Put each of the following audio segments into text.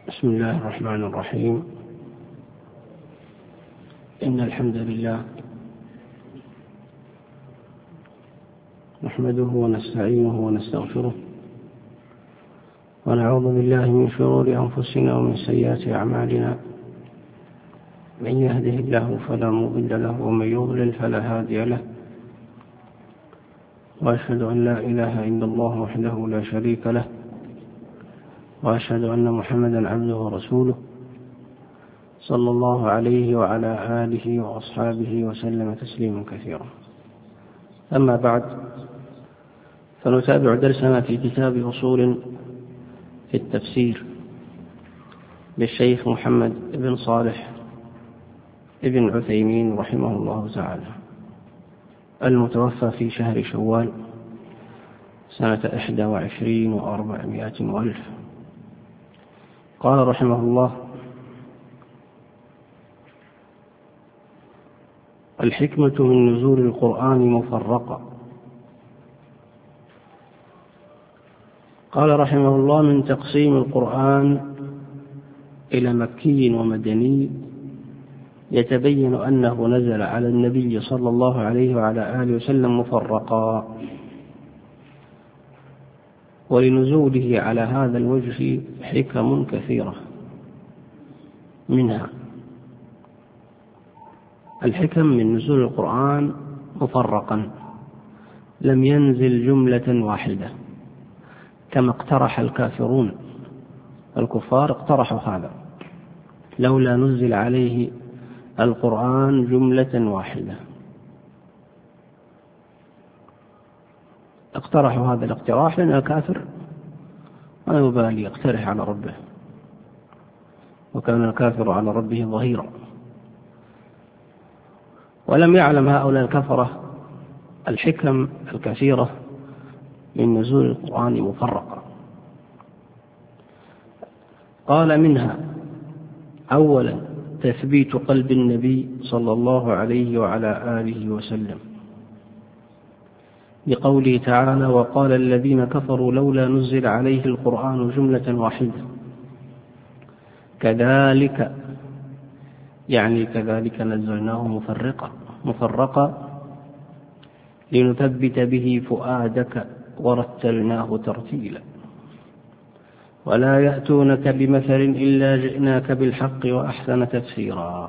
بسم الله الرحمن الرحيم. إن الحمد لله نحمده ونستعينه ونستغفره ونعوذ بالله من شرور أنفسنا ومن سيئات أعمالنا. من يهده الله فلا مضل له ومن يضلل فلا هادي له، وأشهد أن لا إله إلا الله وحده لا شريك له، وأشهد أن محمدا عبده ورسوله صلى الله عليه وعلى آله وأصحابه وسلم تسليما كثيرا. أما بعد، فنتابع درسنا في كتاب أصول في التفسير للشيخ محمد بن صالح ابن عثيمين رحمه الله تعالى، المتوفى في شهر شوال سنة 21 و400 وألف. قال رحمه الله: الحكمة من نزول القرآن مفرقة. قال رحمه الله: من تقسيم القرآن إلى مكي ومدني يتبين أنه نزل على النبي صلى الله عليه وعلى آله وسلم مفرقا، ولنزوله على هذا الوجه حكم كثيرة. منها الحكم من نزول القرآن مفرقا، لم ينزل جملة واحدة كما اقترح الكافرون. الكفار اقترحوا هذا، لولا نزل عليه القرآن جملة واحدة. اقترحوا هذا الاقتراح لأن الكافر ما يبالي يقترح على ربه، وكان الكافر على ربه ظهيرا. ولم يعلم هؤلاء الكفرة الحكم الكثيرة من نزول القرآن مفرقا. قال: منها أولا تثبيت قلب النبي صلى الله عليه وعلى آله وسلم، بقوله تعالى: وقال الذين كفروا لولا نزل عليه القرآن جملة واحدة. كذلك يعني كذلك نزلناه مفرقا لنثبت به فؤادك ورتلناه ترتيلا. ولا يأتونك بمثل إلا جئناك بالحق وأحسن تفسيرا.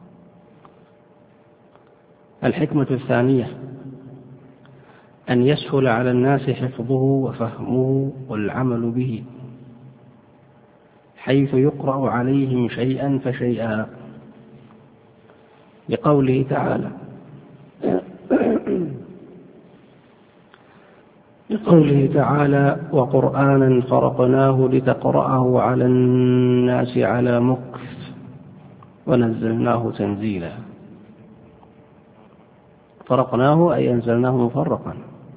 الحكمة الثانية أن يسهل على الناس حفظه وفهمه والعمل به، حيث يقرأ عليهم شيئا فشيئا، لقوله تعالى: وقرآنا فرقناه لتقرأه على الناس على مكث ونزلناه تنزيلا. فرقناه أي أنزلناه مفرقا.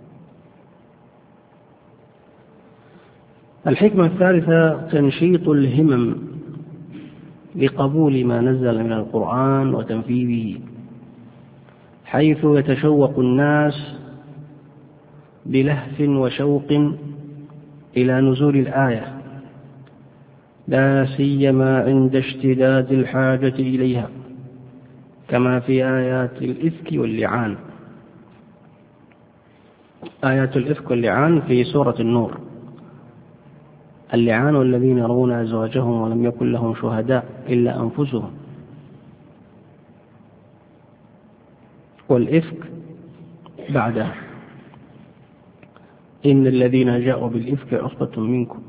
الحكمة الثالثة تنشيط الهمم لقبول ما نزل من القرآن وتنفيذه، حيث يتشوق الناس بلهف وشوق إلى نزول الآية، لا سيما عند اشتداد الحاجة إليها، كما في آيات الإفك واللعان. آيات الإفك واللعان في سورة النور. اللعان والذين يرون أزواجهم ولم يكن لهم شهداء إلا أنفسهم، والإفك بعدها: إن الذين جاءوا بالإفك عصبة منكم.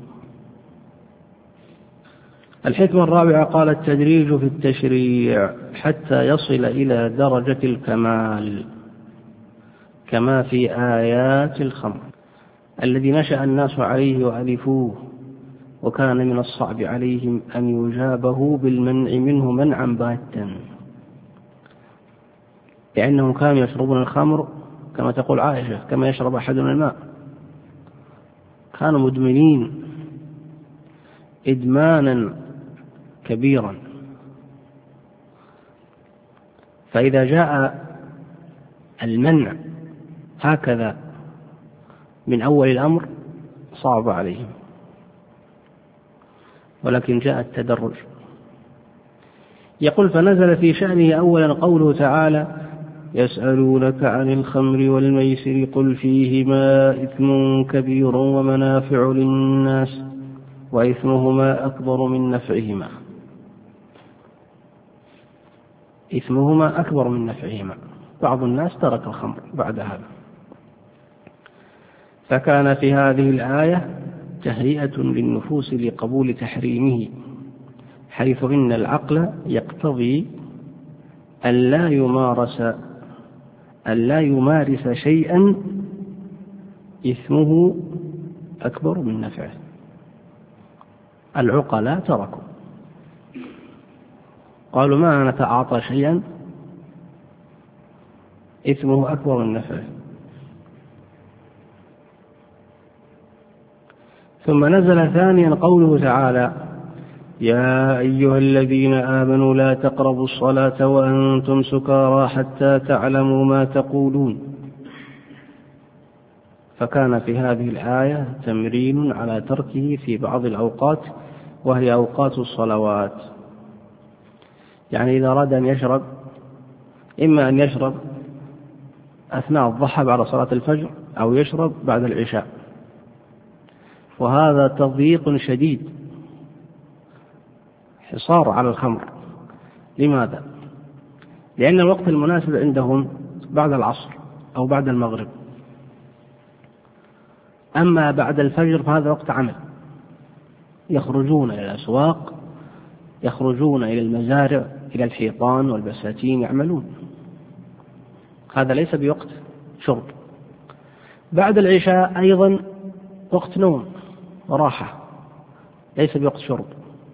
الحكمة الرابعة قال: التدريج في التشريع حتى يصل إلى درجة الكمال، كما في آيات الخمر الذي نشأ الناس عليه وألفوه، وكان من الصعب عليهم أن يجابه بالمنع منه منعا باتا، لأنهم كانوا يشربون الخمر كما تقول عائشة كما يشرب أحدنا الماء. كانوا مدمنين إدمانا كبيرا، فإذا جاء المنع هكذا من أول الأمر صعب عليهم. ولكن جاء التدرج. يقول: فنزل في شأنه أولا قوله تعالى: يسألونك عن الخمر والميسر قل فيهما إثم كبير ومنافع للناس وإثمهما أكبر من نفعهما. إثمهما أكبر من نفعهما. بعض الناس ترك الخمر بعد هذا. فكان في هذه الآية تهيئة للنفوس لقبول تحريمه، حيث إن العقل يقتضي أن لا يمارس شيئا إثمه أكبر من نفعه. العقلاء تركوا، قالوا: ما نتعاطى شيئا إثمه أكبر من نفعه. ثم نزل ثانيا قوله تعالى: يا أيها الذين آمنوا لا تقربوا الصلاة وأنتم سكارى حتى تعلموا ما تقولون. فكان في هذه الآية تمرين على تركه في بعض الأوقات، وهي أوقات الصلوات. يعني إذا أراد أن يشرب، إما أن يشرب أثناء الضحى بعد صلاة الفجر، أو يشرب بعد العشاء، وهذا تضييق شديد، حصار على الخمر. لماذا؟ لأن الوقت المناسب عندهم بعد العصر أو بعد المغرب، أما بعد الفجر فهذا وقت عمل، يخرجون إلى الأسواق، يخرجون إلى المزارع، إلى الحيطان والبساتين، يعملون. هذا ليس بوقت شرب. بعد العشاء أيضا وقت نوم وراحة، ليس بوقت شرب،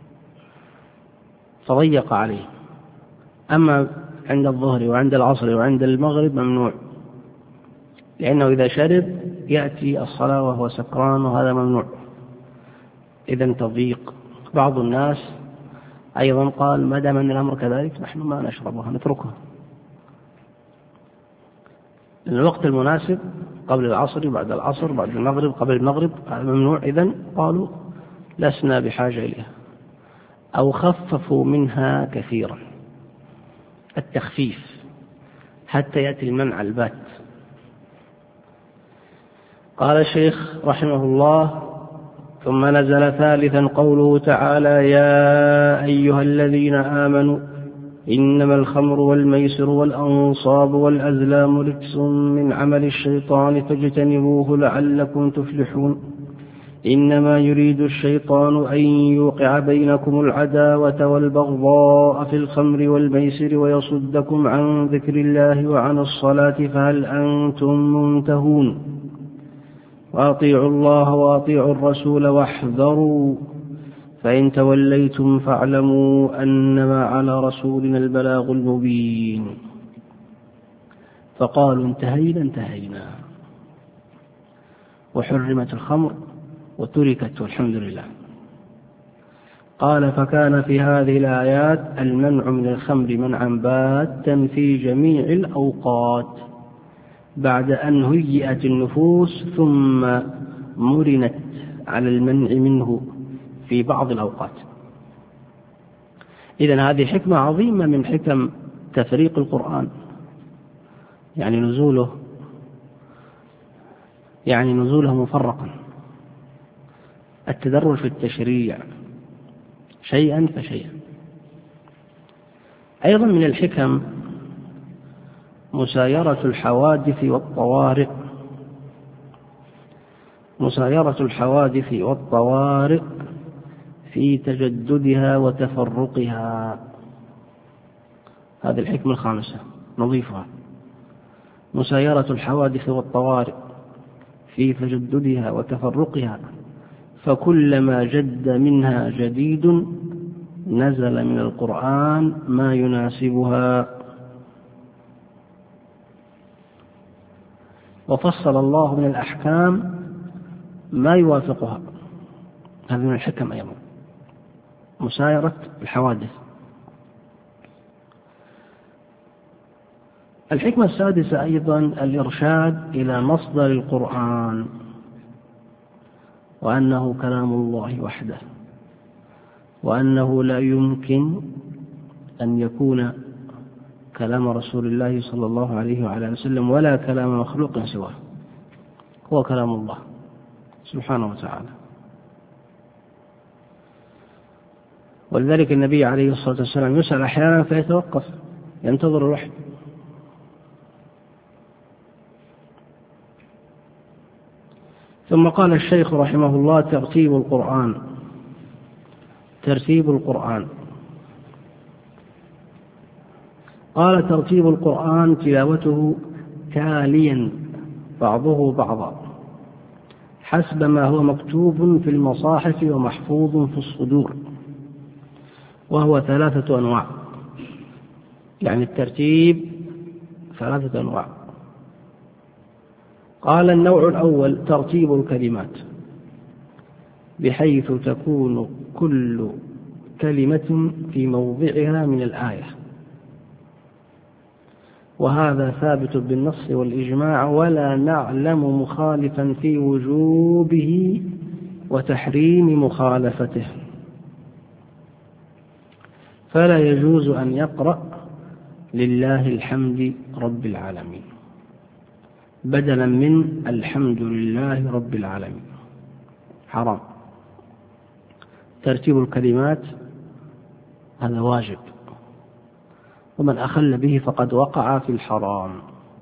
فضيق عليه. أما عند الظهر وعند العصر وعند المغرب ممنوع، لأنه إذا شرب يأتي الصلاة وهو سكران، وهذا ممنوع. إذن تضييق. بعض الناس أيضا قال: ما دام أن الأمر كذلك نحن ما نشربها، نتركها. الوقت المناسب قبل العصر، بعد العصر، بعد المغرب، قبل المغرب، هذا ممنوع. إذن قالوا: لسنا بحاجة إليها، أو خففوا منها كثيرا، التخفيف، حتى يأتي المنع البات. قال الشيخ رحمه الله: ثم نزل ثالثا قوله تعالى: يا أيها الذين آمنوا إنما الخمر والميسر والأنصاب والأزلام رجس من عمل الشيطان فاجتنبوه لعلكم تفلحون. إنما يريد الشيطان أن يوقع بينكم العداوة والبغضاء في الخمر والميسر ويصدكم عن ذكر الله وعن الصلاة فهل أنتم منتهون. وأطيعوا الله وأطيعوا الرسول واحذروا، فإن توليتم فاعلموا أنما على رسولنا البلاغ المبين. فقالوا: انتهينا، وحرمت الخمر وتركت والحمد لله. قال: فكان في هذه الآيات المنع من الخمر منعا باتا في جميع الأوقات، بعد أن هيئت النفوس ثم مرنت على المنع منه في بعض الأوقات. إذن هذه حكمة عظيمة من حكم تفريق القرآن، يعني نزوله مفرقا، التدرج في التشريع شيئا فشيئا. أيضا من الحكم مسايرة الحوادث والطوارئ في تجددها وتفرقها. هذه الحكمة الخامسة نضيفها: مسايرة الحوادث والطوارئ في تجددها وتفرقها، فكلما جد منها جديد نزل من القرآن ما يناسبها. وفصل الله من الأحكام ما يوافقها. هذا من الحكم أيضا، مسايرة الحوادث. الحكمة السادسة أيضا الإرشاد إلى مصدر القرآن، وأنه كلام الله وحده، وأنه لا يمكن أن يكون كلام رسول الله صلى الله عليه وعلى وسلم ولا كلام مخلوق سواه، هو كلام الله سبحانه وتعالى. ولذلك النبي عليه الصلاة والسلام يسأل أحيانا فيتوقف ينتظر الوحي. ثم قال الشيخ رحمه الله: ترتيب القرآن. ترتيب القرآن. قال: ترتيب القرآن تلاوته تاليا بعضه بعضا حسب ما هو مكتوب في المصاحف ومحفوظ في الصدور، وهو 3 أنواع. يعني الترتيب 3 أنواع. قال: النوع الأول ترتيب الكلمات، بحيث تكون كل كلمة في موضعها من الآية، وهذا ثابت بالنص والإجماع، ولا نعلم مخالفا في وجوبه وتحريم مخالفته، فلا يجوز أن يقرأ لله الحمد رب العالمين بدلا من الحمد لله رب العالمين، حرام. ترتيب الكلمات هذا واجب، ومن أخل به فقد وقع في الحرام.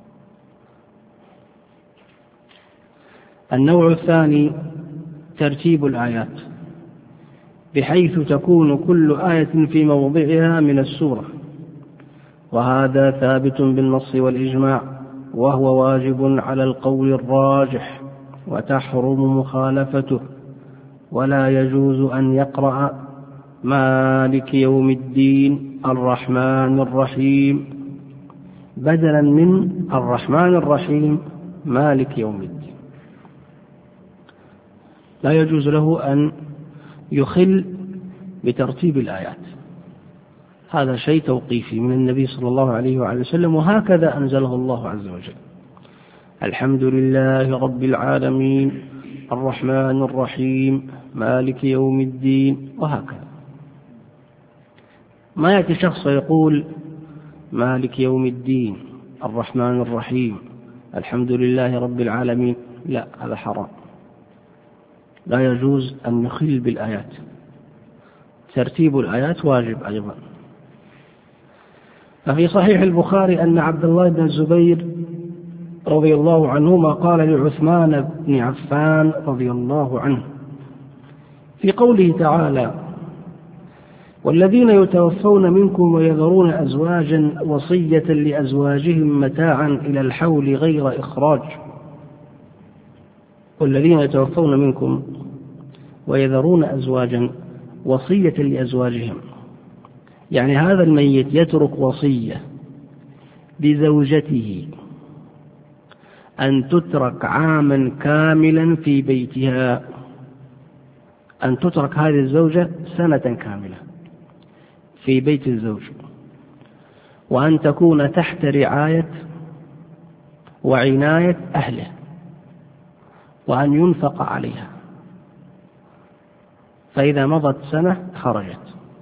النوع الثاني ترتيب الآيات، بحيث تكون كل آية في موضعها من السورة، وهذا ثابت بالنص والإجماع، وهو واجب على القول الراجح، وتحرم مخالفته، ولا يجوز أن يقرأ مالك يوم الدين الرحمن الرحيم بدلا من الرحمن الرحيم مالك يوم الدين. لا يجوز له أن يخل بترتيب الآيات، هذا شيء توقيفي من النبي صلى الله عليه وعلى وسلم، وهكذا أنزله الله عز وجل: الحمد لله رب العالمين الرحمن الرحيم مالك يوم الدين، وهكذا. ما يأتي شخص يقول مالك يوم الدين الرحمن الرحيم الحمد لله رب العالمين، لا، هذا حرام، لا يجوز أن يخل بالآيات. ترتيب الآيات واجب أيضا. ففي صحيح البخاري أن عبد الله بن الزبير رضي الله عنهما قال لعثمان بن عفان رضي الله عنه في قوله تعالى: والذين يتوفون منكم ويذرون أزواجا وصية لأزواجهم متاعا إلى الحول غير إخراج. والذين يتوفون منكم ويذرون أزواجا وصية لأزواجهم، يعني هذا الميت يترك وصية لزوجته أن تترك عاما كاملا في بيتها، أن تترك هذه الزوجة 1 سنة كاملة في بيت الزوج، وأن تكون تحت رعاية وعناية أهله، وأن ينفق عليها، فإذا مضت 1 سنة خرجت.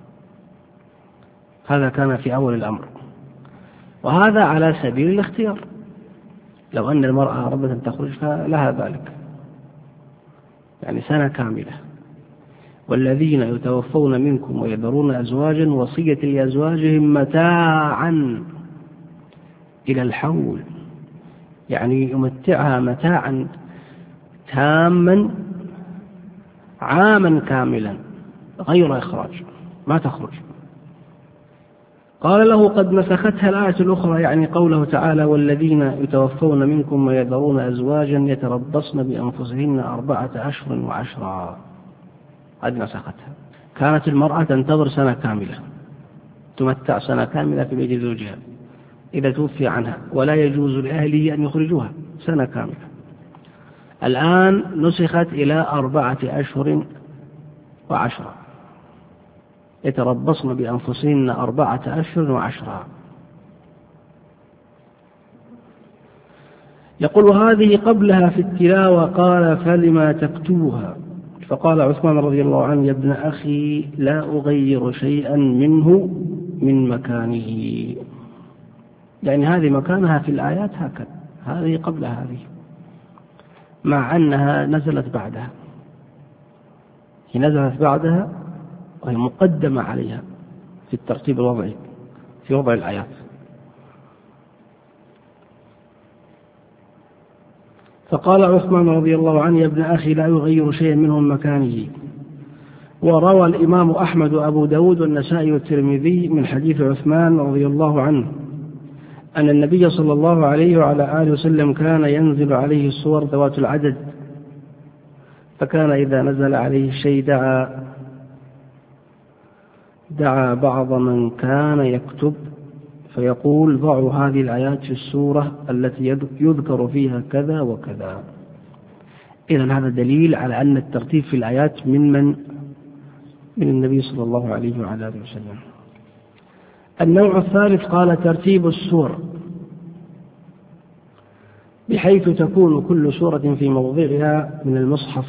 هذا كان في أول الأمر، وهذا على سبيل الاختيار، لو أن المرأة أرادت أن تخرج فلها ذلك، يعني 1 سنة كاملة. والذين يتوفون منكم ويذرون أزواجا وصية لأزواجهم متاعا إلى الحول، يعني يمتعها متاعا تاما عاما كاملا غير إخراج، ما تخرج. قال له: قد نسختها الآية الأخرى، يعني قوله تعالى: والذين يتوفون منكم ويذرون أزواجا يتربصن بأنفسهن 4 أشهر وعشرا، قد نسختها. كانت المرأة تنتظر 1 سنة كاملة، تمتع 1 سنة كاملة في بيت زوجها إذا توفي عنها، ولا يجوز لأهله أن يخرجوها 1 سنة كاملة. الآن نسخت إلى 4 أشهر وعشرة، يتربصن بأنفسهن 4 أشهر وعشرا. يقول: هذه قبلها في التلاوة قال: فلما تكتبها فقال عثمان رضي الله عنه: يا ابن أخي لا أغير شيئا منه من مكانه، يعني هذه مكانها في الآيات هكذا، هذه قبل هذه، مع أنها نزلت بعدها، هي نزلت بعدها وهي مقدمة عليها في الترتيب الوضعي في وضع الآيات. فقال عثمان رضي الله عنه: يا ابن أخي لا يغير شيئا منه من مكانه. وروى الإمام أحمد وأبو داود والنسائي والترمذي من حديث عثمان رضي الله عنه أن النبي صلى الله عليه وعلى آله وسلم كان ينزل عليه الصور ذوات العدد، فكان إذا نزل عليه الشيء دعا بعض من كان يكتب فيقول: ضعوا هذه الآيات في السورة التي يذكر فيها كذا وكذا. إذن هذا دليل على أن الترتيب في الآيات من النبي صلى الله عليه وعلى آله وسلم. النوع الثالث قال: ترتيب السور، بحيث تكون كل سورة في موضعها من المصحف،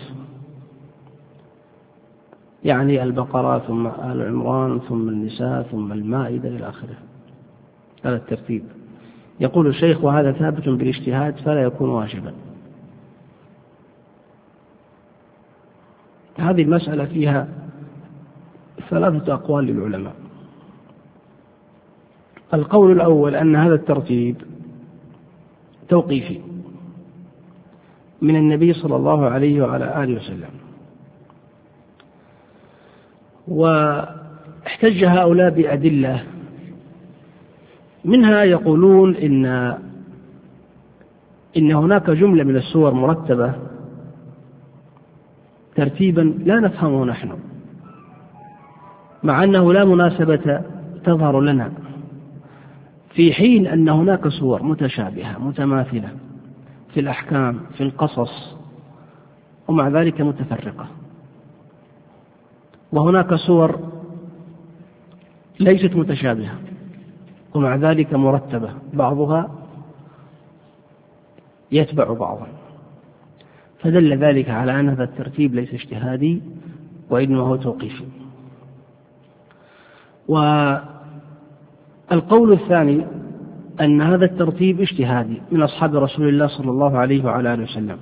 يعني البقرة ثم آل عمران ثم النساء ثم المائدة إلى آخره. هذا الترتيب. يقول الشيخ: وهذا ثابت بالاجتهاد فلا يكون واجبا. هذه المسألة فيها 3 أقوال للعلماء. القول الأول أن هذا الترتيب توقيفي من النبي صلى الله عليه وعلى آله وسلم، واحتج هؤلاء بأدلة، منها يقولون إن هناك جملة من السور مرتبة ترتيبا لا نفهمه نحن، مع أنه لا مناسبة تظهر لنا، في حين أن هناك سور متشابهة متماثلة في الأحكام في القصص ومع ذلك متفرقة، وهناك سور ليست متشابهة ومع ذلك مرتبة، بعضها يتبع بعضا، فدل ذلك على أن هذا الترتيب ليس اجتهادي وإنما هو توقيفي. والقول الثاني أن هذا الترتيب اجتهادي من أصحاب رسول الله صلى الله عليه وعلى آله وسلم،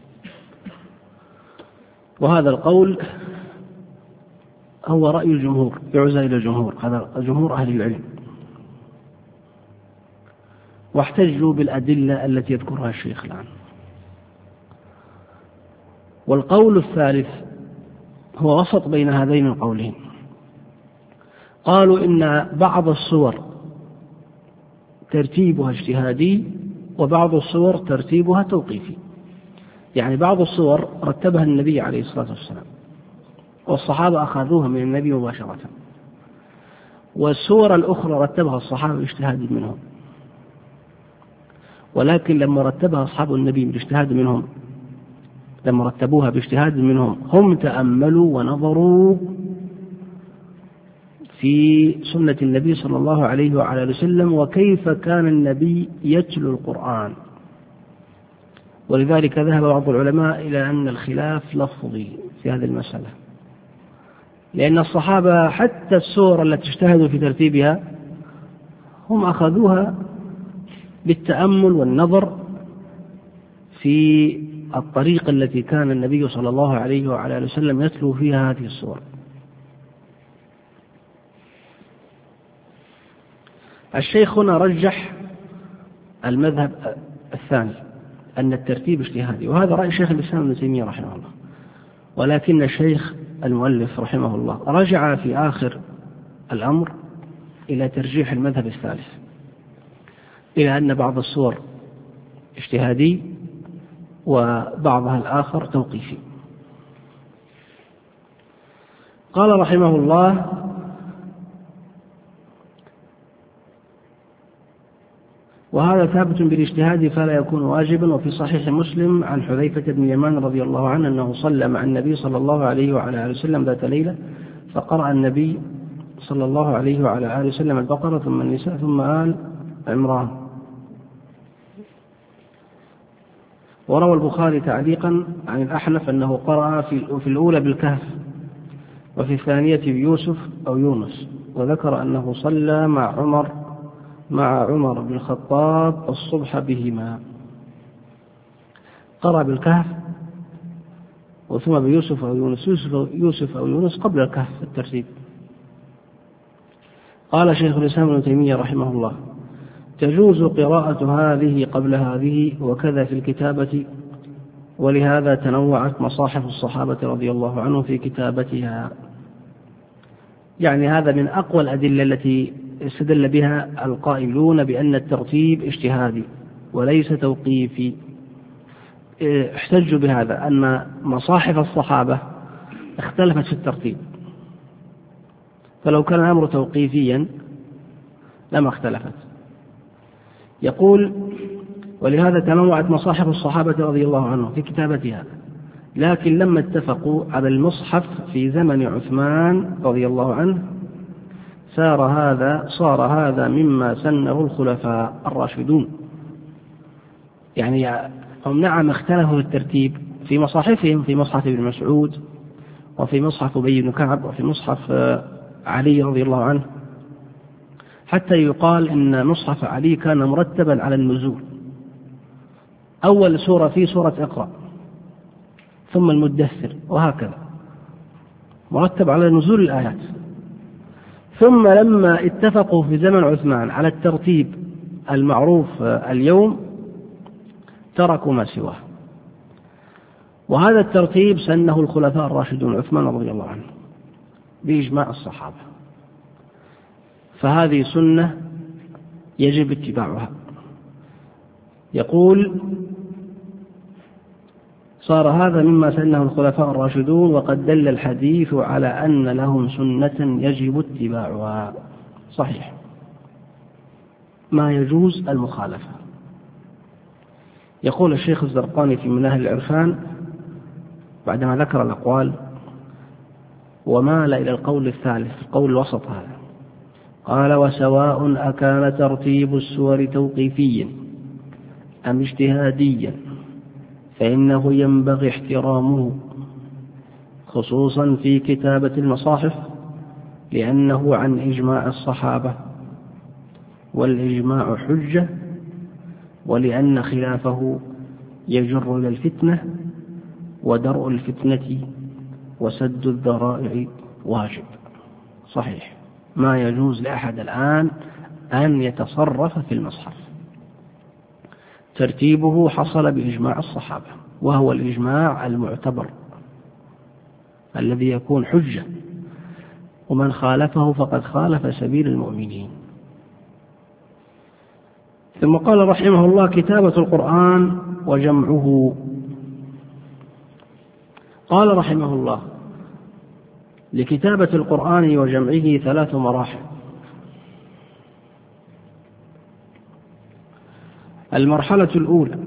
وهذا القول هو رأي الجمهور، يعزى إلى الجمهور، هذا جمهور أهل العلم، واحتجوا بالأدلة التي يذكرها الشيخ الآن. والقول الثالث هو وسط بين هذين القولين، قالوا إن بعض الصور ترتيبها اجتهادي وبعض الصور ترتيبها توقيفي، يعني بعض الصور رتبها النبي عليه الصلاة والسلام والصحابة أخذوها من النبي مباشرة، والسور الأخرى رتبها الصحابة باجتهاد منهم، ولكن لما رتبها أصحاب النبي باجتهاد منهم، لما رتبوها باجتهاد منهم، هم تأملوا ونظروا في سنة النبي صلى الله عليه وعلى آله وسلم وكيف كان النبي يتلو القرآن، ولذلك ذهب بعض العلماء إلى أن الخلاف لفظي في هذه المسألة، لأن الصحابة حتى السور التي اجتهدوا في ترتيبها هم أخذوها بالتأمل والنظر في الطريقة التي كان النبي صلى الله عليه وعلى آله وسلم يتلو فيها هذه السور. الشيخ هنا رجح المذهب الثاني أن الترتيب اجتهادي، وهذا رأي شيخ الإسلام ابن تيمية رحمه الله، ولكن الشيخ المؤلف رحمه الله رجع في آخر الأمر إلى ترجيح المذهب الثالث، إلى أن بعض السور اجتهادي وبعضها الآخر توقيفي. قال رحمه الله: وهذا ثابت بالاجتهاد فلا يكون واجبا. وفي صحيح مسلم عن حذيفة بن اليمان رضي الله عنه أنه صلى مع النبي صلى الله عليه وعلى آله وسلم ذات ليلة، فقرأ النبي صلى الله عليه وعلى آله وسلم البقرة ثم النساء ثم آل عمران، وروى البخاري تعليقا عن الأحنف أنه قرأ في الأولى بالكهف وفي الثانية بيوسف أو يونس، وذكر أنه صلى مع عمر بن الخطاب الصبح بهما. قرأ بالكهف وثم بيوسف أو يونس، يوسف أو يونس قبل الكهف الترتيب. قال شيخ الإسلام ابن تيمية رحمه الله: تجوز قراءة هذه قبل هذه وكذا في الكتابة، ولهذا تنوعت مصاحف الصحابة رضي الله عنهم في كتابتها. يعني هذا من أقوى الأدلة التي استدل بها القائلون بأن الترتيب اجتهادي وليس توقيفي. احتجوا بهذا أن مصاحف الصحابة اختلفت في الترتيب، فلو كان الأمر توقيفيا لما اختلفت. يقول: ولهذا تنوعت مصاحف الصحابة رضي الله عنهم في كتابتها، لكن لما اتفقوا على المصحف في زمن عثمان رضي الله عنه صار هذا مما سنه الخلفاء الراشدون. يعني هم نعم اختلفوا في الترتيب في مصاحفهم، في مصحف ابن مسعود وفي مصحف أبي بن كعب وفي مصحف علي رضي الله عنه، حتى يقال إن مصحف علي كان مرتبا على النزول، أول سورة فيه سورة اقرأ ثم المدثر، وهكذا مرتب على نزول الآيات. ثم لما اتفقوا في زمن عثمان على الترتيب المعروف اليوم تركوا ما سواه، وهذا الترتيب سنه الخلفاء الراشدون عثمان رضي الله عنه بإجماع الصحابة، فهذه سنة يجب اتباعها. يقول: صار هذا مما سنه الخلفاء الراشدون، وقد دل الحديث على أن لهم سنة يجب اتباعها. صحيح، ما يجوز المخالفة. يقول الشيخ الزرقاني في مناهل العرفان بعدما ذكر الأقوال ومال إلى القول الثالث، القول الوسط هذا، قال: وسواء أكان ترتيب السور توقيفيا أم اجتهاديا فإنه ينبغي احترامه، خصوصا في كتابة المصاحف، لأنه عن إجماع الصحابة، والإجماع حجة، ولأن خلافه يجر إلى الفتنة، ودرء الفتنة وسد الذرائع واجب. صحيح، ما يجوز لأحد الآن أن يتصرف في المصحف، ترتيبه حصل بإجماع الصحابة، وهو الإجماع المعتبر الذي يكون حجة، ومن خالفه فقد خالف سبيل المؤمنين. ثم قال رحمه الله: كتابة القرآن وجمعه. قال رحمه الله: لكتابة القرآن وجمعه 3 مراحل. المرحلة الأولى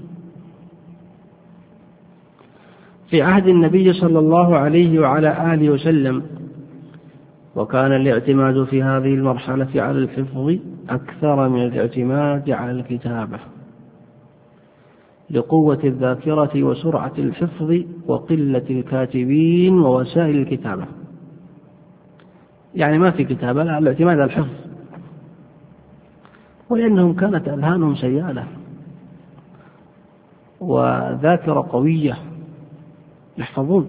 في عهد النبي صلى الله عليه وعلى آله وسلم، وكان الاعتماد في هذه المرحلة على الحفظ أكثر من الاعتماد على الكتابة، لقوة الذاكرة وسرعة الحفظ وقلة الكاتبين ووسائل الكتابة. يعني ما في كتابة، لا، الاعتماد على الحفظ، ولأنهم كانت أذهانهم سيالة وذاكرة قوية يحفظون،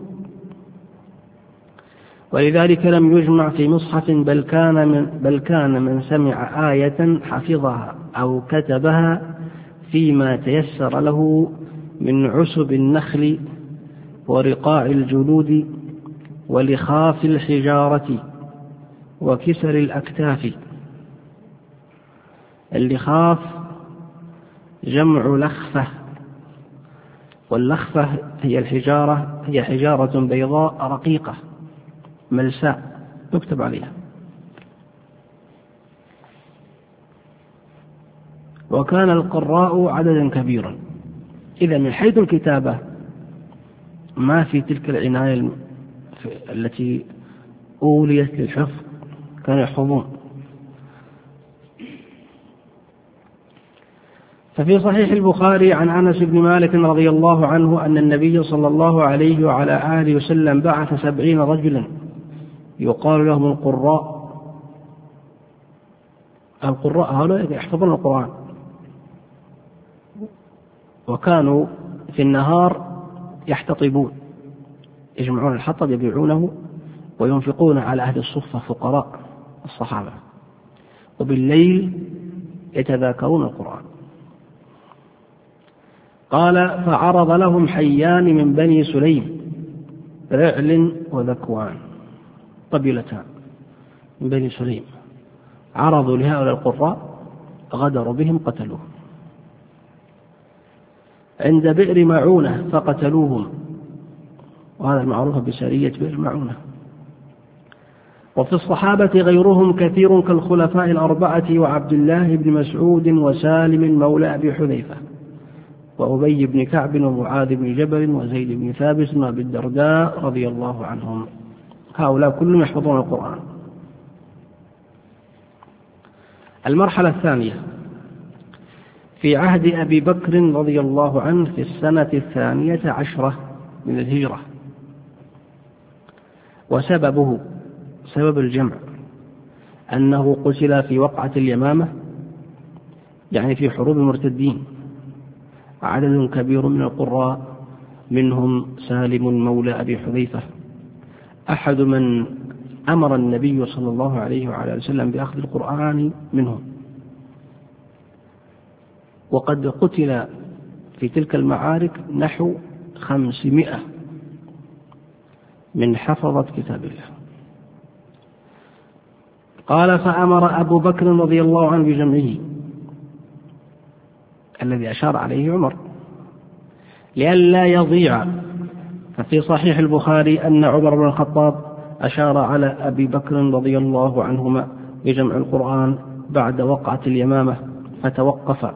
ولذلك لم يجمع في مصحف، بل كان من سمع آية حفظها أو كتبها فيما تيسر له من عسب النخل ورقاع الجلود ولخاف الحجارة وكسر الأكتاف. اللخاف جمع لخفة، واللخفة هي حجارة بيضاء رقيقة ملساء يكتب عليها. وكان القراء عددا كبيرا، إذا من حيث الكتابة ما في تلك العناية التي أوليت للحفظ، كانوا يحفظون. ففي صحيح البخاري عن أنس بن مالك رضي الله عنه أن النبي صلى الله عليه وعلى آله وسلم بعث 70 رجلا يقال لهم القراء. القراء هؤلاء يحفظون القرآن، وكانوا في النهار يحتطبون، يجمعون الحطب يبيعونه وينفقون على أهل الصفة فقراء الصحابة، وبالليل يتذاكرون القرآن. قال: فعرض لهم حيان من بني سليم، رعل وذكوان، قبيلتان من بني سليم، عرضوا لهؤلاء القراء، غدروا بهم، قتلوهم عند بئر معونة فقتلوهم، وهذا المعروف بسرية بئر معونة. وفي الصحابة غيرهم كثير كالخلفاء الأربعة وعبد الله بن مسعود وسالم مولى أبي حذيفة وأبي بن كعب ومعاذ بن جبل وزيد بن ثابت وأبي الدرداء رضي الله عنهم، هؤلاء كلهم يحفظون القرآن. المرحلة الثانية في عهد أبي بكر رضي الله عنه في السنة 12 من الهجرة، وسببه سبب الجمع أنه قتل في وقعة اليمامة، يعني في حروب المرتدين، عدد كبير من القراء، منهم سالم مولى أبي حذيفة أحد من أمر النبي صلى الله عليه وعلى وسلم بأخذ القرآن منهم، وقد قتل في تلك المعارك نحو 500 من حفظة كتاب الله. قال: فأمر أبو بكر رضي الله عنه بجمعه، الذي أشار عليه عمر، لئلا يضيع. ففي صحيح البخاري أن عمر بن الخطاب أشار على أبي بكر رضي الله عنهما بجمع القرآن بعد وقعة اليمامة، فتوقف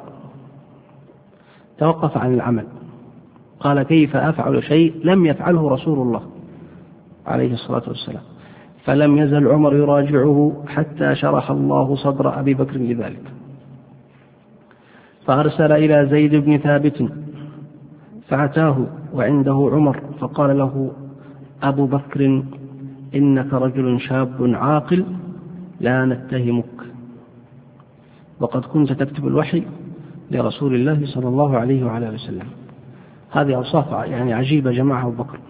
عن العمل، قال: كيف أفعل شيء لم يفعله رسول الله عليه الصلاة والسلام؟ فلم يزل عمر يراجعه حتى شرح الله صدر أبي بكر لذلك، فأرسل إلى زيد بن ثابت فأتاه وعنده عمر، فقال له أبو بكر: إنك رجل شاب عاقل لا نتهمك، وقد كنت تكتب الوحي لرسول الله صلى الله عليه وعلى وسلم. هذه أوصاف يعني عجيبة جمعها أبو بكر،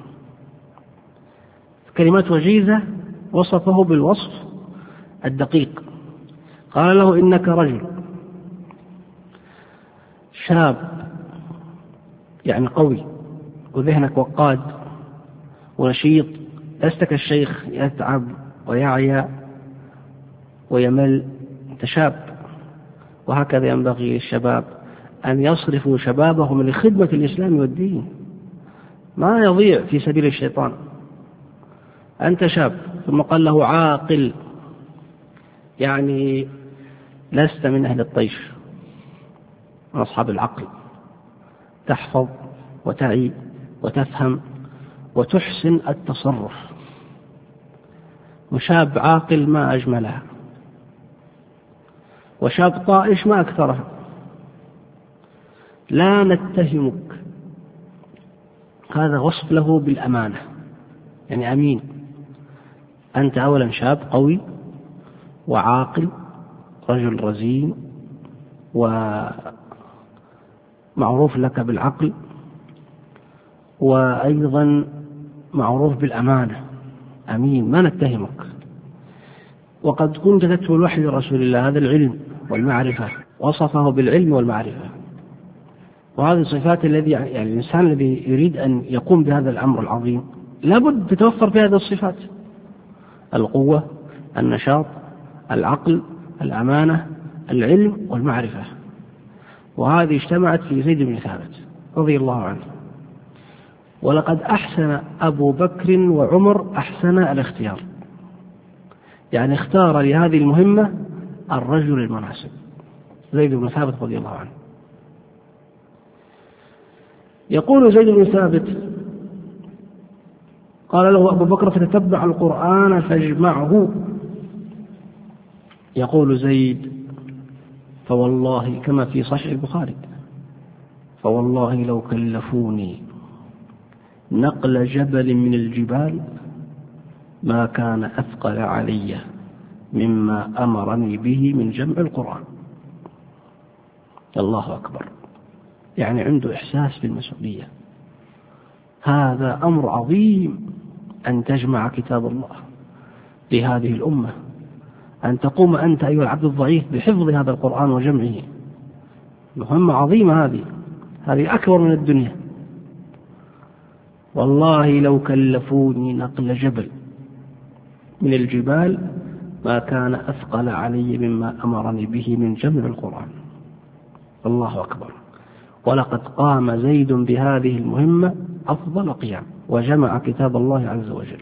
كلمات وجيزة وصفه بالوصف الدقيق. قال له: إنك رجل شاب، يعني قوي، وذهنك وقاد ونشيط، لست كالشيخ يتعب ويعيا ويمل، أنت شاب. وهكذا ينبغي للشباب أن يصرفوا شبابهم لخدمة الإسلام والدين، ما يضيع في سبيل الشيطان. أنت شاب. ثم قال له: عاقل، يعني لست من أهل الطيش، من أصحاب العقل، تحفظ وتعي وتفهم وتحسن التصرف. وشاب عاقل ما أجملها، وشاب طائش ما أكثرها. لا نتهمك، هذا وصف له بالأمانة، يعني أمين. أنت أولا شاب قوي وعاقل، رجل رزين ومعروف لك بالعقل، وأيضا معروف بالأمانة، أمين، ما نتهمك. وقد كنت تكتب الوحي لرسول الله، هذا العلم والمعرفة، وصفه بالعلم والمعرفة. وهذه الصفات الذي يعني الإنسان الذي يريد أن يقوم بهذا الأمر العظيم لابد تتوفر في هذه الصفات: القوة، النشاط، العقل، الأمانة، العلم والمعرفة. وهذه اجتمعت في زيد بن ثابت رضي الله عنه. ولقد أحسن أبو بكر وعمر أحسن الاختيار، يعني اختار لهذه المهمة الرجل المناسب، زيد بن ثابت رضي الله عنه. يقول زيد بن ثابت: قال له أبو بكر: فتتبع القرآن فاجمعه. يقول زيد: فوالله كما في صحيح البخاري فوالله لو كلفوني نقل جبل من الجبال ما كان أثقل علي مما أمرني به من جمع القرآن. الله أكبر، يعني عنده إحساس بالمسؤولية. هذا أمر عظيم أن تجمع كتاب الله لهذه الأمة، أن تقوم أنت أيها العبد الضعيف بحفظ هذا القرآن وجمعه. مهمة عظيمة هذه أكبر من الدنيا. والله لو كلفوني نقل جبل من الجبال ما كان أثقل علي مما أمرني به من جمع القرآن. الله أكبر. ولقد قام زيد بهذه المهمة أفضل قيام وجمع كتاب الله عز وجل.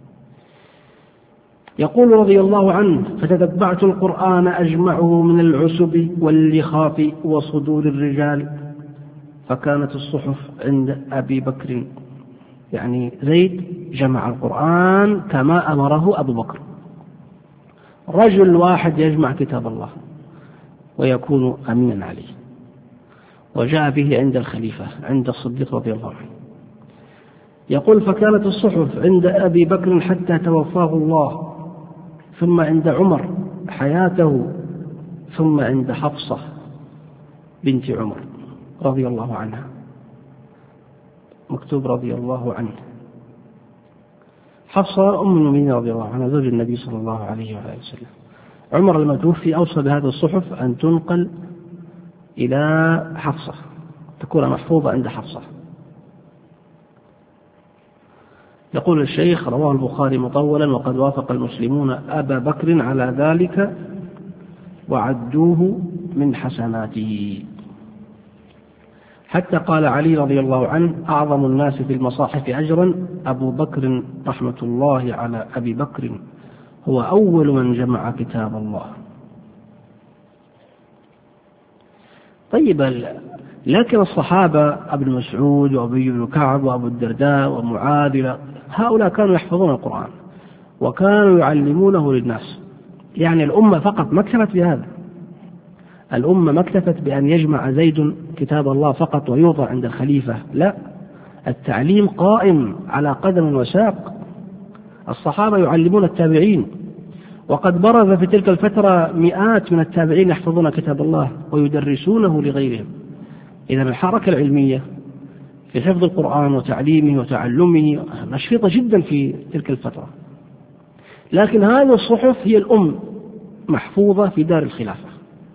يقول رضي الله عنه: فتتبعت القرآن أجمعه من العسب واللخاف وصدور الرجال، فكانت الصحف عند أبي بكر. يعني زيد جمع القرآن كما أمره أبو بكر. رجل واحد يجمع كتاب الله ويكون أمينا عليه، وجاء به عند الخليفة عند الصديق رضي الله عنه. يقول: فكانت الصحف عند أبي بكر حتى توفاه الله، ثم عند عمر حياته، ثم عند حفصة بنت عمر رضي الله عنها. مكتوب رضي الله عنه. حفصة أم المؤمنين رضي الله عنها زوج النبي صلى الله عليه وآله وسلم. عمر لما توفي أوصى بهذه الصحف أن تنقل إلى حفصة، تكون محفوظة عند حفصة. يقول الشيخ: رواه البخاري مطولا، وقد وافق المسلمون أبا بكر على ذلك وعدوه من حسناته، حتى قال علي رضي الله عنه: أعظم الناس في المصاحف أجرا أبو بكر رحمة الله على أبي بكر، هو أول من جمع كتاب الله. طيب، لكن الصحابة ابن مسعود وأبي بن كعب وأبو الدرداء ومعاذ هؤلاء كانوا يحفظون القرآن وكانوا يعلمونه للناس. يعني الأمة فقط ما اكتفت بهذا، الأمة ما اكتفت بأن يجمع زيد كتاب الله فقط ويوضع عند الخليفة، لا، التعليم قائم على قدم وساق. الصحابة يعلمون التابعين، وقد برز في تلك الفترة مئات من التابعين يحفظون كتاب الله ويدرسونه لغيرهم. إذا الحركة العلمية في حفظ القرآن وتعليمه وتعلمه نشيطة جدا في تلك الفترة. لكن هذه الصحف هي الأم محفوظة في دار الخلافة.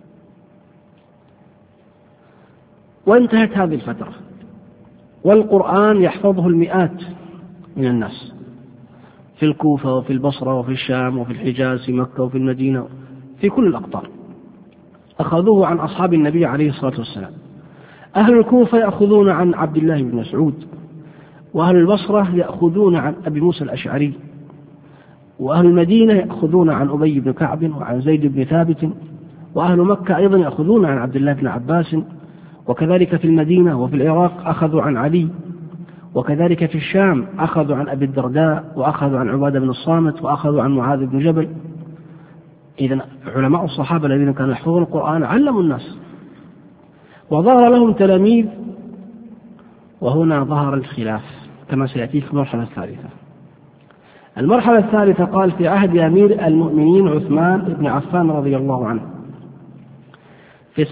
وانتهت هذه الفترة والقرآن يحفظه المئات من الناس في الكوفة وفي البصرة وفي الشام وفي الحجاز في مكة وفي المدينة في كل الأقطار. أخذوه عن أصحاب النبي عليه الصلاة والسلام. أهل الكوفة يأخذون عن عبد الله بن مسعود، وأهل البصرة يأخذون عن أبي موسى الأشعري، وأهل المدينة يأخذون عن أبي بن كعب وعن زيد بن ثابت، وأهل مكة أيضا يأخذون عن عبد الله بن عباس، وكذلك في المدينة وفي العراق أخذوا عن علي، وكذلك في الشام أخذوا عن أبي الدرداء، وأخذوا عن عبادة بن الصامت، وأخذوا عن معاذ بن جبل. إذن علماء الصحابة الذين كانوا يحفظون القرآن علموا الناس وظهر لهم تلاميذ. وهنا ظهر الخلاف كما سيأتي في المرحلة الثالثة. المرحلة الثالثة قال: في عهد أمير المؤمنين عثمان بن عفان رضي الله عنه في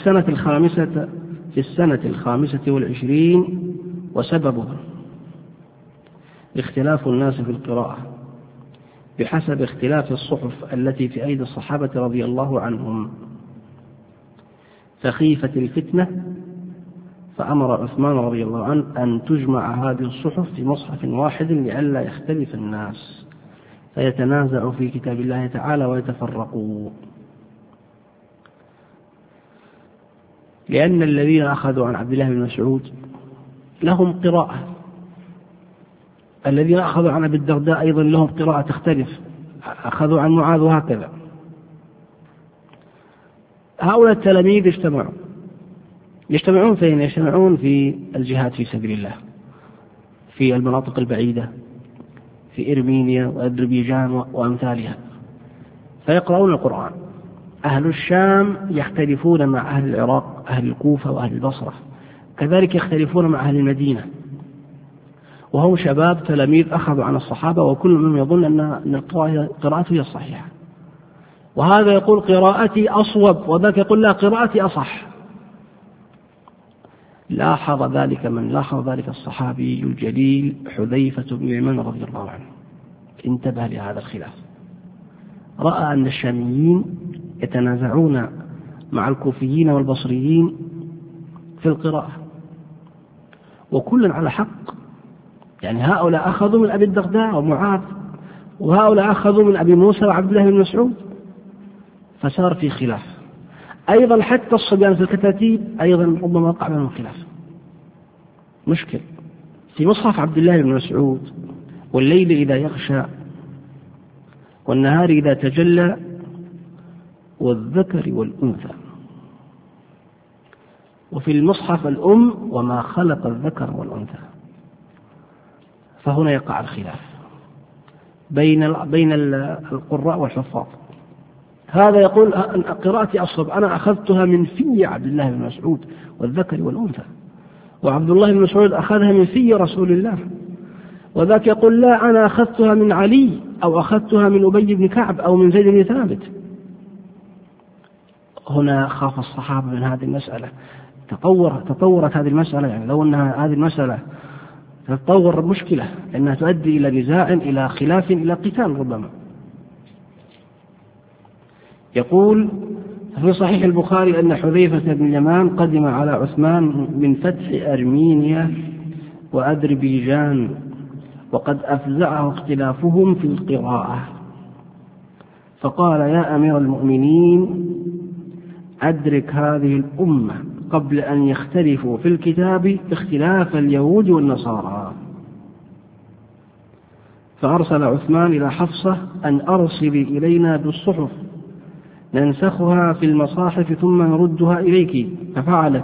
السنة الخامسة والعشرين، وسببه اختلاف الناس في القراءة بحسب اختلاف الصحف التي في أيدي الصحابة رضي الله عنهم، فخيفت الفتنة، فأمر عثمان رضي الله عنه أن تجمع هذه الصحف في مصحف واحد لئلا يختلف الناس فيتنازعوا في كتاب الله تعالى ويتفرقوا. لأن الذين أخذوا عن عبد الله بن مسعود لهم قراءة، الذين أخذوا عن أبي الدرداء أيضا لهم قراءة تختلف، أخذوا عن معاذ، وهكذا. هؤلاء التلاميذ يجتمعون فين؟ يجتمعون في الجهاد في سبيل الله، في المناطق البعيدة، في إرمينيا وأذربيجان وأمثالها، فيقرؤون القرآن. أهل الشام يختلفون مع أهل العراق، أهل الكوفة وأهل البصرة. كذلك يختلفون مع أهل المدينة، وهم شباب تلاميذ أخذوا عن الصحابة، وكل منهم يظن أن قراءته هي الصحيحة، وهذا يقول قراءتي أصوب، وذاك يقول لا قراءتي أصح. لاحظ ذلك الصحابي الجليل حذيفة بن اليمان رضي الله عنه، انتبه لهذا الخلاف، رأى أن الشاميين يتنازعون مع الكوفيين والبصريين في القراءة، وكل على حق، يعني هؤلاء أخذوا من أبي الدرداء ومعاذ، وهؤلاء أخذوا من أبي موسى وعبد الله بن مسعود، فصار في خلاف. أيضا حتى الصبيان في الكتاتيب أيضا ربما وقع بينهم خلاف، مشكل. في مصحف عبد الله بن مسعود: والليل إذا يغشى والنهار إذا تجلى والذكر والأنثى. وفي المصحف الأم: وما خلق الذكر والأنثى. فهنا يقع الخلاف بين القراء والحفاظ. هذا يقول قراءتي أصب، أنا أخذتها من في عبد الله بن مسعود والذكر والأنثى، وعبد الله بن مسعود أخذها من في رسول الله، وذاك يقول لا أنا أخذتها من علي، أو أخذتها من أبي بن كعب، أو من زيد بن ثابت. هنا خاف الصحابة من هذه المسألة، تطورت هذه المسألة، يعني لو أن هذه المسألة تتطور مشكلة، لأنها تؤدي إلى نزاع، إلى خلاف، إلى قتال ربما. يقول في صحيح البخاري أن حذيفة بن اليمان قدم على عثمان من فتح أرمينيا وأذربيجان، وقد أفزعه اختلافهم في القراءة، فقال: يا أمير المؤمنين، أدرك هذه الأمة قبل أن يختلفوا في الكتاب اختلاف اليهود والنصارى. فأرسل عثمان إلى حفصة أن أرسلي إلينا بالصحف ننسخها في المصاحف ثم نردها إليك، ففعلت.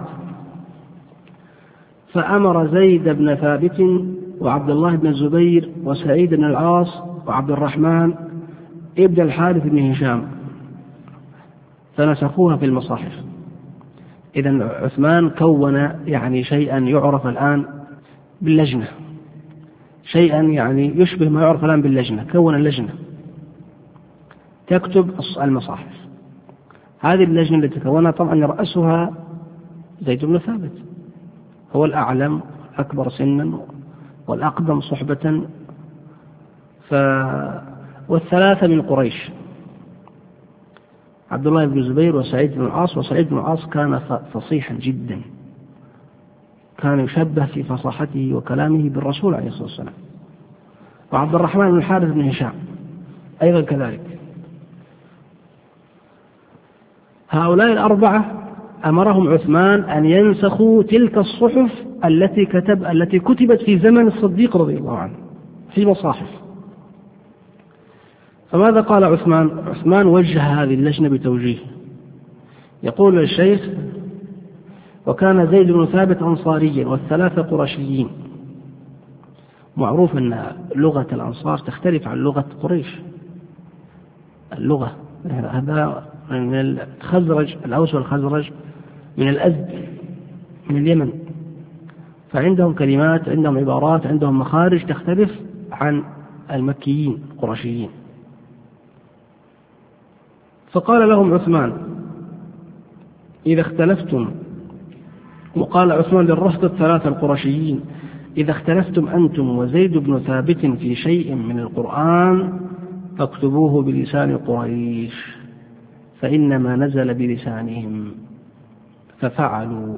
فأمر زيد بن ثابت وعبد الله بن الزبير وسعيد بن العاص وعبد الرحمن ابن الحارث بن هشام فنسخوها في المصاحف. إذن عثمان كون يعني شيئا يعرف الآن باللجنة، شيئا يعني يشبه ما يعرف الآن باللجنة، كون اللجنة تكتب المصاحف. هذه اللجنة التي كونها طبعا يرأسها زيد بن ثابت، هو الأعلم أكبر سنا والأقدم صحبة، والثلاثة من قريش: عبد الله بن الزبير وسعيد بن العاص. وسعيد بن العاص كان فصيحا جدا، كان يشبه في فصاحته وكلامه بالرسول عليه الصلاة والسلام. وعبد الرحمن بن الحارث بن هشام أيضا كذلك. هؤلاء الأربعة أمرهم عثمان أن ينسخوا تلك الصحف التي كتبت في زمن الصديق رضي الله عنه في مصاحف. فماذا قال عثمان؟ عثمان وجه هذه اللجنة بتوجيه، يقول الشيخ: وكان زيد بن ثابت أنصاريا والثلاثة قرشيين. معروف أن لغة الأنصار تختلف عن لغة قريش، اللغة هذا من الخزرج، الأوس والخزرج من الأزد من اليمن، فعندهم كلمات، عندهم عبارات، عندهم مخارج تختلف عن المكيين القرشيين. فقال لهم عثمان: إذا اختلفتم، وقال عثمان للرهط الثلاثة القرشيين: إذا اختلفتم أنتم وزيد بن ثابت في شيء من القرآن فاكتبوه بلسان قريش، فإنما نزل بلسانهم. ففعلوا.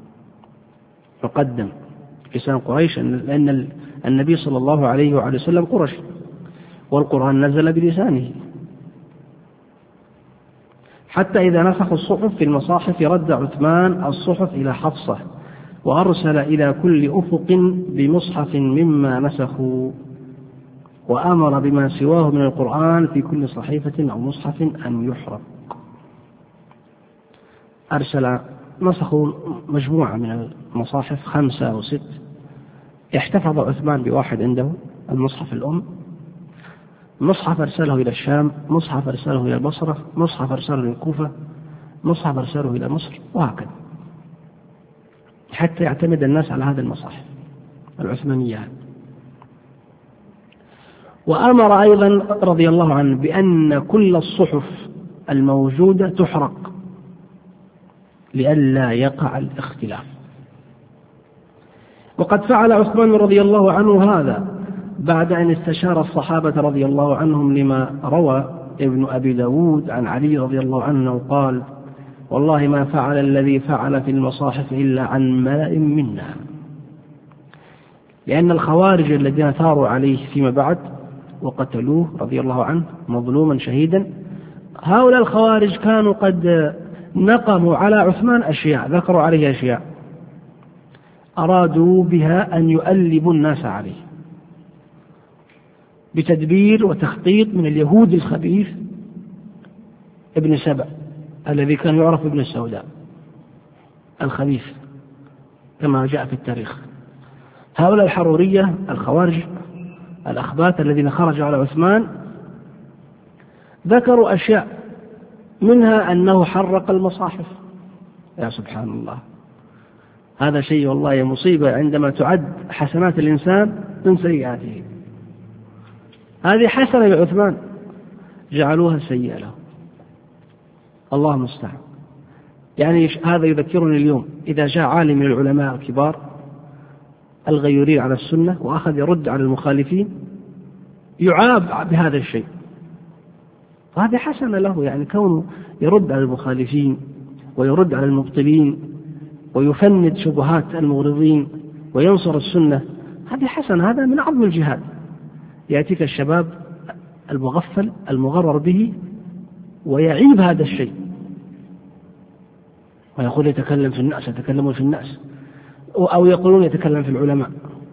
يقدم لسان قريش لأن النبي صلى الله عليه وعليه وسلم قرشي، والقرآن نزل بلسانه. حتى إذا نسخوا الصحف في المصاحف رد عثمان الصحف إلى حفصة، وأرسل إلى كل أفق بمصحف مما نسخوا، وأمر بما سواه من القرآن في كل صحيفة أو مصحف أن يحرق. أرسل، نسخوا مجموعة من المصاحف 5 أو 6. احتفظ عثمان بواحد عنده، المصحف الأم. مصحف أرسله إلى الشام، مصحف أرسله إلى البصرة، مصحف أرسله إلى الكوفة، مصحف أرسله إلى مصر، وهكذا. حتى يعتمد الناس على هذه المصاحف العثمانية. وأمر أيضا رضي الله عنه بأن كل الصحف الموجودة تحرق لئلا يقع الاختلاف. وقد فعل عثمان رضي الله عنه هذا بعد أن استشار الصحابة رضي الله عنهم، لما روى ابن أبي داود عن علي رضي الله عنه قال: والله ما فعل الذي فعل في المصاحف إلا عن ملأ منا. لأن الخوارج الذين ثاروا عليه فيما بعد وقتلوه رضي الله عنه مظلوما شهيدا، هؤلاء الخوارج كانوا قد نقموا على عثمان أشياء، ذكروا عليه أشياء أرادوا بها أن يؤلبوا الناس عليه بتدبير وتخطيط من اليهود الخبيث ابن سبأ الذي كان يعرف ابن السوداء الخبيث كما جاء في التاريخ. هؤلاء الحرورية الخوارج الأخباث الذين خرجوا على عثمان ذكروا أشياء، منها أنه حرق المصاحف. يا سبحان الله، هذا شيء والله مصيبة عندما تعد حسنات الإنسان من سيئاته. هذه حسنة لعثمان جعلوها سيئة له، الله المستعان. يعني هذا يذكرني اليوم إذا جاء عالم من العلماء الكبار الغيورين على السنة وأخذ يرد على المخالفين يعاب بهذا الشيء، وهذا حسنة له، يعني كونه يرد على المخالفين ويرد على المبطلين ويفند شبهات المغرضين وينصر السنة، هذه حسنة، هذا من عظم الجهاد. يأتيك الشباب المغفل المغرر به ويعيب هذا الشيء ويقول يتكلم في الناس، يتكلمون في الناس، أو يقولون يتكلم في العلماء.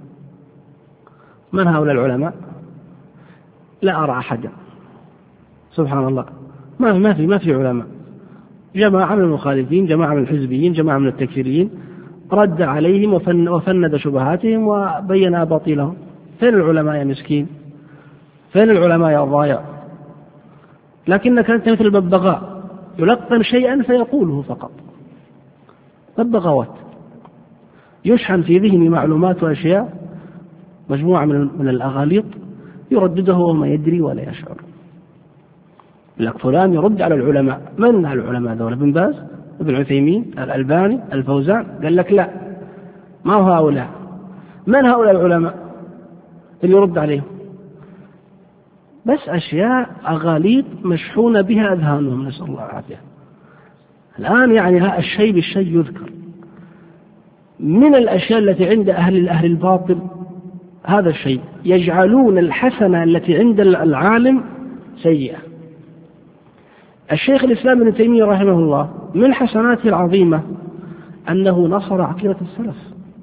من هؤلاء العلماء؟ لا أرى أحدا، سبحان الله، ما في علماء. جماعة من المخالفين، جماعة من الحزبيين، جماعة من التكفيريين، رد عليهم وفند شبهاتهم وبين أباطيلهم. فين العلماء يا مسكين؟ فين العلماء يا ضايع؟ لكنك أنت مثل الببغاء يلقن شيئا فيقوله فقط، ببغاوات، يشحن في ذهني معلومات وأشياء، مجموعة من الأغاليط يردده وما يدري ولا يشعر. لك فلان يرد على العلماء. من العلماء ذولا؟ ابن باز، ابن عثيمين، الألباني، الفوزان؟ قال لك لا، ما هو هؤلاء. من هؤلاء العلماء اللي يرد عليهم؟ بس أشياء أغاليط مشحونة بها أذهانهم، نسأل الله العافية. الآن يعني الشيء بالشيء يذكر. من الأشياء التي عند أهل الباطل هذا الشيء، يجعلون الحسنة التي عند العالم سيئة. الشيخ الإسلام ابن تيمية رحمه الله من حسناته العظيمة أنه نصر عقيدة السلف.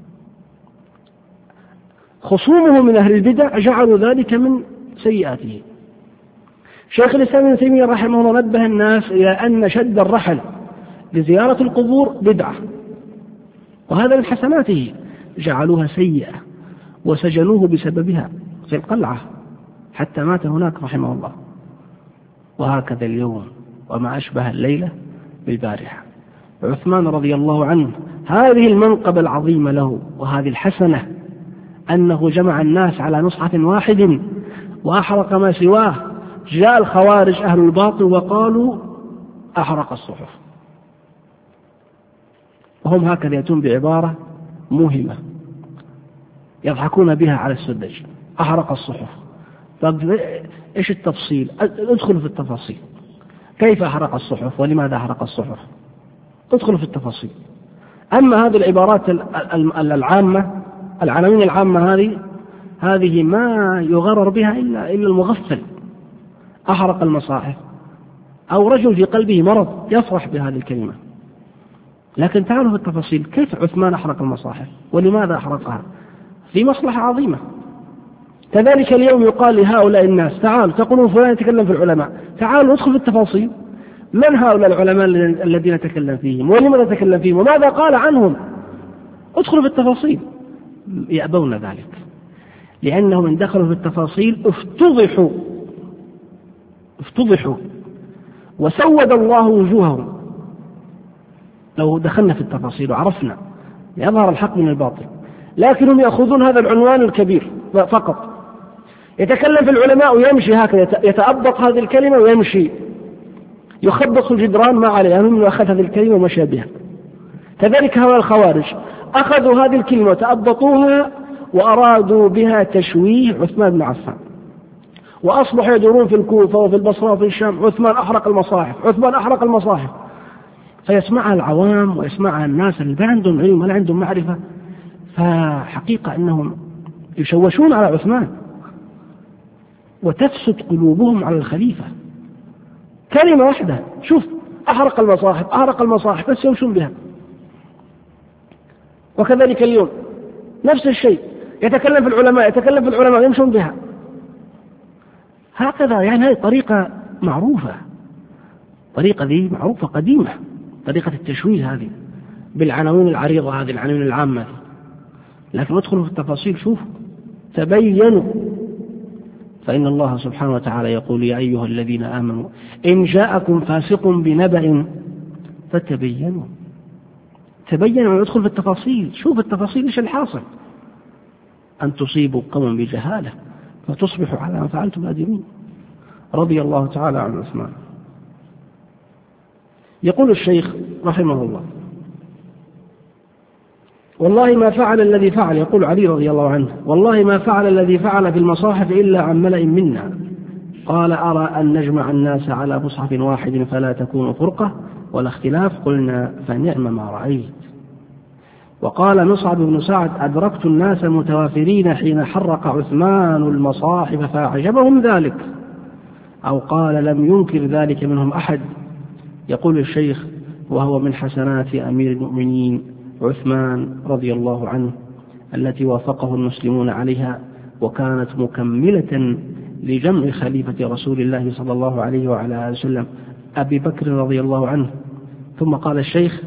خصومه من أهل البدع جعلوا ذلك من سيئاته. شيخ الإسلام ابن تيمية رحمه الله نبه الناس إلى أن شد الرحل لزيارة القبور بدعة، وهذا من حسناته، جعلوها سيئة وسجنوه بسببها في القلعة حتى مات هناك رحمه الله. وهكذا اليوم وما أشبه الليلة بالبارحة. عثمان رضي الله عنه هذه المنقبة العظيمة له وهذه الحسنة أنه جمع الناس على مصحف واحد وأحرق ما سواه. جاء الخوارج أهل الباطل وقالوا أحرق الصحف، وهم هكذا يأتون بعبارة موهمة يضحكون بها على السذج: أحرق الصحف. طب إيش التفصيل؟ ادخلوا في التفاصيل، كيف أحرق الصحف ولماذا أحرق الصحف؟ ادخلوا في التفاصيل. أما هذه العبارات العامة، العناوين العامة هذه ما يغرر بها إلا المغفل. أحرق المصاحف، أو رجل في قلبه مرض يفرح بهذه الكلمة. لكن تعالوا في التفاصيل، كيف عثمان أحرق المصاحف ولماذا أحرقها؟ في مصلحة عظيمة. كذلك اليوم يقال لهؤلاء الناس: تعالوا، تقولون فلان يتكلم في العلماء، تعالوا ندخل في التفاصيل. من هؤلاء العلماء الذين تكلم فيهم ولماذا تكلم فيهم وماذا قال عنهم؟ ادخلوا في التفاصيل. يأبون ذلك، لأنهم إن دخلوا في التفاصيل افتضحوا وسود الله وجوههم. لو دخلنا في التفاصيل وعرفنا يظهر الحق من الباطل، لكنهم يأخذون هذا العنوان الكبير فقط. يتكلم في العلماء ويمشي هكذا، يتأبط هذه الكلمة ويمشي يخبط في الجدران ما عليه، أنه أخذ هذه الكلمة ومشى بها. كذلك هؤلاء الخوارج أخذوا هذه الكلمة وتأبطوها وأرادوا بها تشويه عثمان بن عفان، وأصبحوا يدورون في الكوفة وفي البصرة وفي الشام: عثمان أحرق المصاحف، عثمان أحرق المصاحف. فيسمعها العوام ويسمعها الناس اللي ما عندهم علم ولا عندهم معرفة، فحقيقة أنهم يشوشون على عثمان وتفسد قلوبهم على الخليفة. كلمة واحدة، شوف، أحرق المصاحف، أحرق المصاحف، بس يمشون بها. وكذلك اليوم نفس الشيء، يتكلم في العلماء، يتكلم في العلماء يمشون بها هكذا. يعني هذه طريقة معروفة، طريقة ذي معروفة قديمة، طريقة التشويه هذه بالعناوين العريضة هذه، العناوين العامة. لكن ادخلوا في التفاصيل، شوفوا، تبينوا. فإن الله سبحانه وتعالى يقول: يا أيها الذين آمنوا إن جاءكم فاسق بنبأ فتبينوا. تبينوا ويدخل في التفاصيل، شوف التفاصيل إيش الحاصل، أن تصيبوا قوم بجهالة فتصبحوا على ما فعلتم نادمين. رضي الله تعالى عن عثمان. يقول الشيخ رحمه الله: والله ما فعل الذي فعل، يقول علي رضي الله عنه: والله ما فعل الذي فعل في المصاحف إلا عن ملأ منا. قال: أرى أن نجمع الناس على مصحف واحد فلا تكون فرقة ولا اختلاف. قلنا: فنعم ما رأيت. وقال مصعب بن سعد: أدركت الناس متوافرين حين حرق عثمان المصاحف فأعجبهم ذلك. أو قال: لم ينكر ذلك منهم أحد. يقول الشيخ: وهو من حسنات أمير المؤمنين عثمان رضي الله عنه التي وافقه المسلمون عليها، وكانت مكملة لجمع خليفة رسول الله صلى الله عليه وعلى آله وسلم أبي بكر رضي الله عنه. ثم قال الشيخ: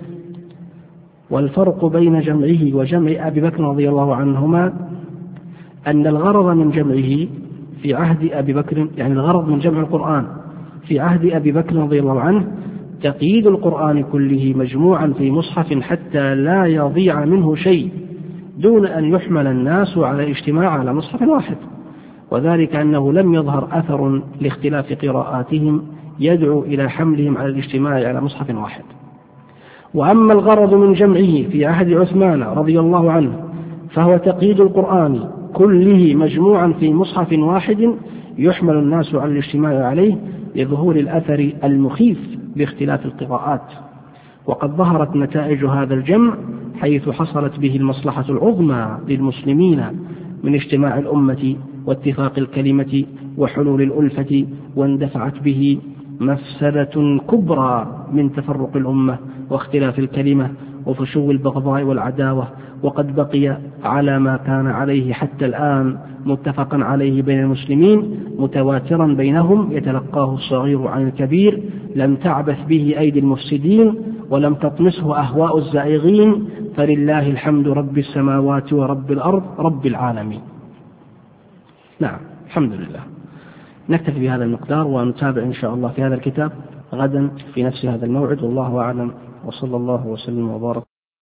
والفرق بين جمعه وجمع أبي بكر رضي الله عنهما أن الغرض من جمعه في عهد أبي بكر، يعني الغرض من جمع القرآن في عهد أبي بكر رضي الله عنه تقييد القرآن كله مجموعا في مصحف حتى لا يضيع منه شيء، دون أن يحمل الناس على الاجتماع على مصحف واحد، وذلك أنه لم يظهر أثر لاختلاف قراءاتهم يدعو إلى حملهم على الاجتماع على مصحف واحد. وأما الغرض من جمعه في عهد عثمان رضي الله عنه فهو تقييد القرآن كله مجموعا في مصحف واحد يحمل الناس على الاجتماع عليه لظهور الأثر المخيف باختلاف القراءات. وقد ظهرت نتائج هذا الجمع حيث حصلت به المصلحة العظمى للمسلمين من اجتماع الأمة واتفاق الكلمة وحلول الألفة، واندفعت به مفسدة كبرى من تفرق الأمة واختلاف الكلمة وفشو البغضاء والعداوة. وقد بقي على ما كان عليه حتى الآن متفقا عليه بين المسلمين متواترا بينهم يتلقاه الصغير عن الكبير، لم تعبث به أيدي المفسدين ولم تطمسه أهواء الزائغين، فلله الحمد رب السماوات ورب الأرض رب العالمين. نعم، الحمد لله. نكتفي بهذا المقدار ونتابع إن شاء الله في هذا الكتاب غدا في نفس هذا الموعد، والله أعلم، وصلى الله وسلم وبارك.